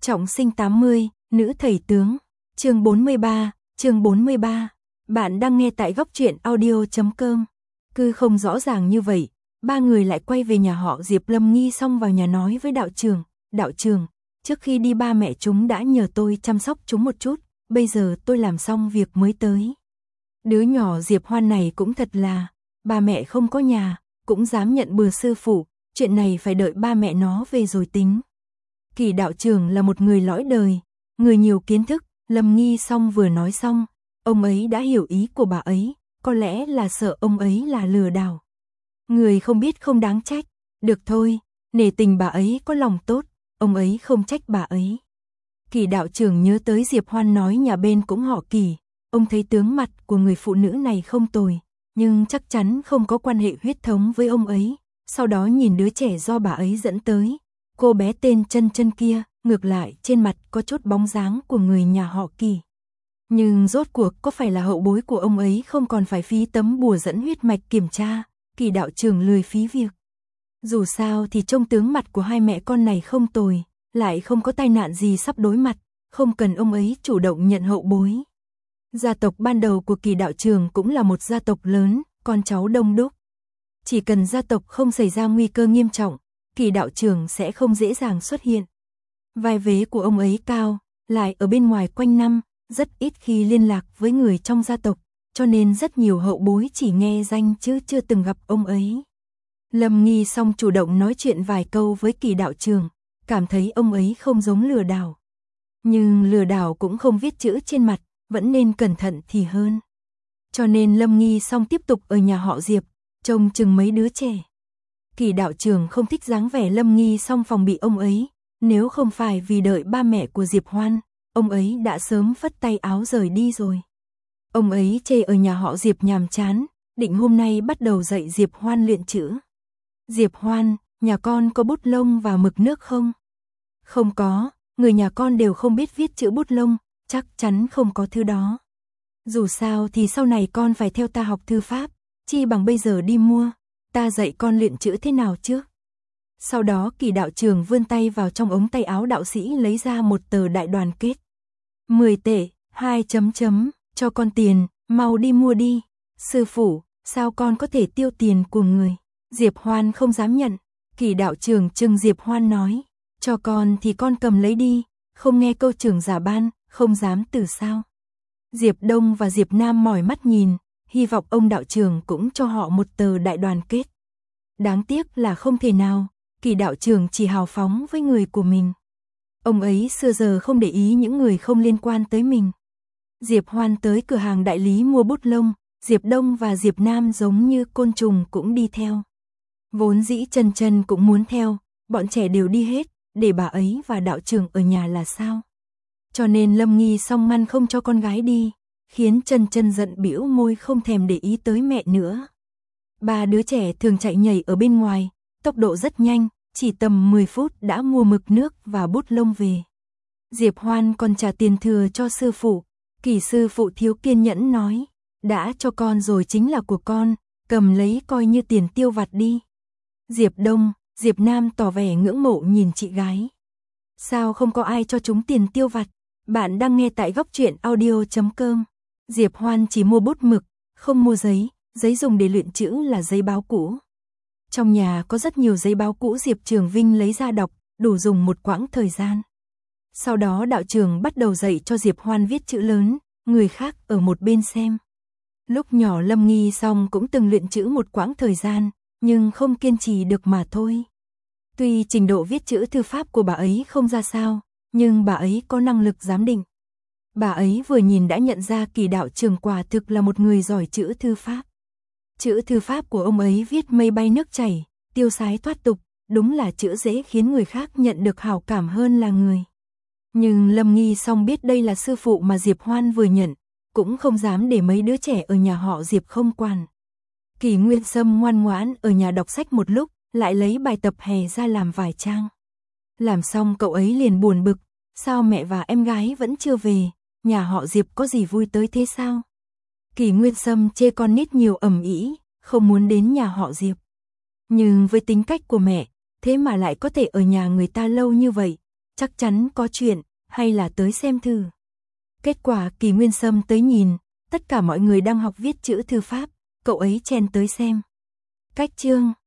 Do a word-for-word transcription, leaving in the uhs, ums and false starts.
Trọng sinh tám mươi, nữ thầy tướng. Chương bốn mươi ba, chương bốn mươi ba. Bạn đang nghe tại góc truyện audio chấm com. Cứ không rõ ràng như vậy, ba người lại quay về nhà họ Diệp. Lâm Nghi xong vào nhà nói với đạo trưởng, đạo trưởng, trước khi đi ba mẹ chúng đã nhờ tôi chăm sóc chúng một chút, bây giờ tôi làm xong việc mới tới. Đứa nhỏ Diệp Hoan này cũng thật là, ba mẹ không có nhà, cũng dám nhận bừa sư phụ, chuyện này phải đợi ba mẹ nó về rồi tính. Kỳ đạo trưởng là một người lõi đời, người nhiều kiến thức. Lâm Nghi xong vừa nói xong, ông ấy đã hiểu ý của bà ấy, có lẽ là sợ ông ấy là lừa đảo. Người không biết không đáng trách, được thôi, nể tình bà ấy có lòng tốt, ông ấy không trách bà ấy. Kỳ đạo trưởng nhớ tới Diệp Hoan nói nhà bên cũng họ Kỳ, ông thấy tướng mặt của người phụ nữ này không tồi, nhưng chắc chắn không có quan hệ huyết thống với ông ấy. Sau đó nhìn đứa trẻ do bà ấy dẫn tới, cô bé tên Chân Chân kia, ngược lại trên mặt có chút bóng dáng của người nhà họ Kỳ. Nhưng rốt cuộc có phải là hậu bối của ông ấy không còn phải phí tấm bùa dẫn huyết mạch kiểm tra, Kỳ đạo trưởng lười phí việc. Dù sao thì trông tướng mặt của hai mẹ con này không tồi, lại không có tai nạn gì sắp đối mặt, không cần ông ấy chủ động nhận hậu bối. Gia tộc ban đầu của Kỳ đạo trưởng cũng là một gia tộc lớn, con cháu đông đúc. Chỉ cần gia tộc không xảy ra nguy cơ nghiêm trọng, Kỳ đạo trưởng sẽ không dễ dàng xuất hiện. Vai vế của ông ấy cao, lại ở bên ngoài quanh năm, rất ít khi liên lạc với người trong gia tộc, cho nên rất nhiều hậu bối chỉ nghe danh chứ chưa từng gặp ông ấy. Lâm Nghi xong chủ động nói chuyện vài câu với Kỳ đạo trưởng, cảm thấy ông ấy không giống lừa đảo. Nhưng lừa đảo cũng không viết chữ trên mặt, vẫn nên cẩn thận thì hơn. Cho nên Lâm Nghi xong tiếp tục ở nhà họ Diệp, trông chừng mấy đứa trẻ. Kỳ đạo trưởng không thích dáng vẻ Lâm Nghi xong phòng bị ông ấy, nếu không phải vì đợi ba mẹ của Diệp Hoan, ông ấy đã sớm phất tay áo rời đi rồi. Ông ấy chê ở nhà họ Diệp nhàm chán, định hôm nay bắt đầu dạy Diệp Hoan luyện chữ. Diệp Hoan, nhà con có bút lông và mực nước không? Không có, người nhà con đều không biết viết chữ bút lông, chắc chắn không có thứ đó. Dù sao thì sau này con phải theo ta học thư pháp, chi bằng bây giờ đi mua, ta dạy con luyện chữ thế nào trước. Sau đó Kỳ đạo trưởng vươn tay vào trong ống tay áo đạo sĩ lấy ra một tờ đại đoàn kết. mười tệ, hai chấm chấm, cho con tiền, mau đi mua đi. Sư phụ, sao con có thể tiêu tiền của người? Diệp Hoan không dám nhận. Kỳ đạo trưởng trừng Diệp Hoan nói, cho con thì con cầm lấy đi, không nghe câu trưởng giả ban, không dám từ sao. Diệp Đông và Diệp Nam mỏi mắt nhìn, hy vọng ông đạo trưởng cũng cho họ một tờ đại đoàn kết. Đáng tiếc là không thể nào, Kỳ đạo trưởng chỉ hào phóng với người của mình. Ông ấy xưa giờ không để ý những người không liên quan tới mình. Diệp Hoan tới cửa hàng đại lý mua bút lông, Diệp Đông và Diệp Nam giống như côn trùng cũng đi theo. Vốn dĩ Chân Chân cũng muốn theo, bọn trẻ đều đi hết, để bà ấy và đạo trưởng ở nhà là sao? Cho nên Lâm Nghi xong ngăn không cho con gái đi, khiến Chân Chân giận bĩu môi không thèm để ý tới mẹ nữa. Ba đứa trẻ thường chạy nhảy ở bên ngoài, tốc độ rất nhanh, chỉ tầm mười phút đã mua mực nước và bút lông về. Diệp Hoan còn trả tiền thừa cho sư phụ, Kỳ sư phụ thiếu kiên nhẫn nói, đã cho con rồi chính là của con, cầm lấy coi như tiền tiêu vặt đi. Diệp Đông, Diệp Nam tỏ vẻ ngưỡng mộ nhìn chị gái. Sao không có ai cho chúng tiền tiêu vặt? Bạn đang nghe tại góc truyện audio chấm com. Diệp Hoan chỉ mua bút mực, không mua giấy, giấy dùng để luyện chữ là giấy báo cũ. Trong nhà có rất nhiều giấy báo cũ Diệp Trường Vinh lấy ra đọc, đủ dùng một quãng thời gian. Sau đó đạo trưởng bắt đầu dạy cho Diệp Hoan viết chữ lớn, người khác ở một bên xem. Lúc nhỏ Lâm Nghi xong cũng từng luyện chữ một quãng thời gian, nhưng không kiên trì được mà thôi. Tuy trình độ viết chữ thư pháp của bà ấy không ra sao, nhưng bà ấy có năng lực giám định. Bà ấy vừa nhìn đã nhận ra Kỳ đạo trưởng quả thực là một người giỏi chữ thư pháp. Chữ thư pháp của ông ấy viết mây bay nước chảy, tiêu sái thoát tục, đúng là chữ dễ khiến người khác nhận được hảo cảm hơn là người. Nhưng Lâm Nghi xong biết đây là sư phụ mà Diệp Hoan vừa nhận, cũng không dám để mấy đứa trẻ ở nhà họ Diệp không quản. Kỳ Nguyên Sâm ngoan ngoãn ở nhà đọc sách một lúc, lại lấy bài tập hè ra làm vài trang. Làm xong cậu ấy liền buồn bực, sao mẹ và em gái vẫn chưa về, nhà họ Diệp có gì vui tới thế sao? Kỳ Nguyên Sâm chê con nít nhiều ầm ĩ, không muốn đến nhà họ Diệp. Nhưng với tính cách của mẹ, thế mà lại có thể ở nhà người ta lâu như vậy, chắc chắn có chuyện, hay là tới xem thử. Kết quả Kỳ Nguyên Sâm tới nhìn, tất cả mọi người đang học viết chữ thư pháp, cậu ấy chen tới xem. Cách chương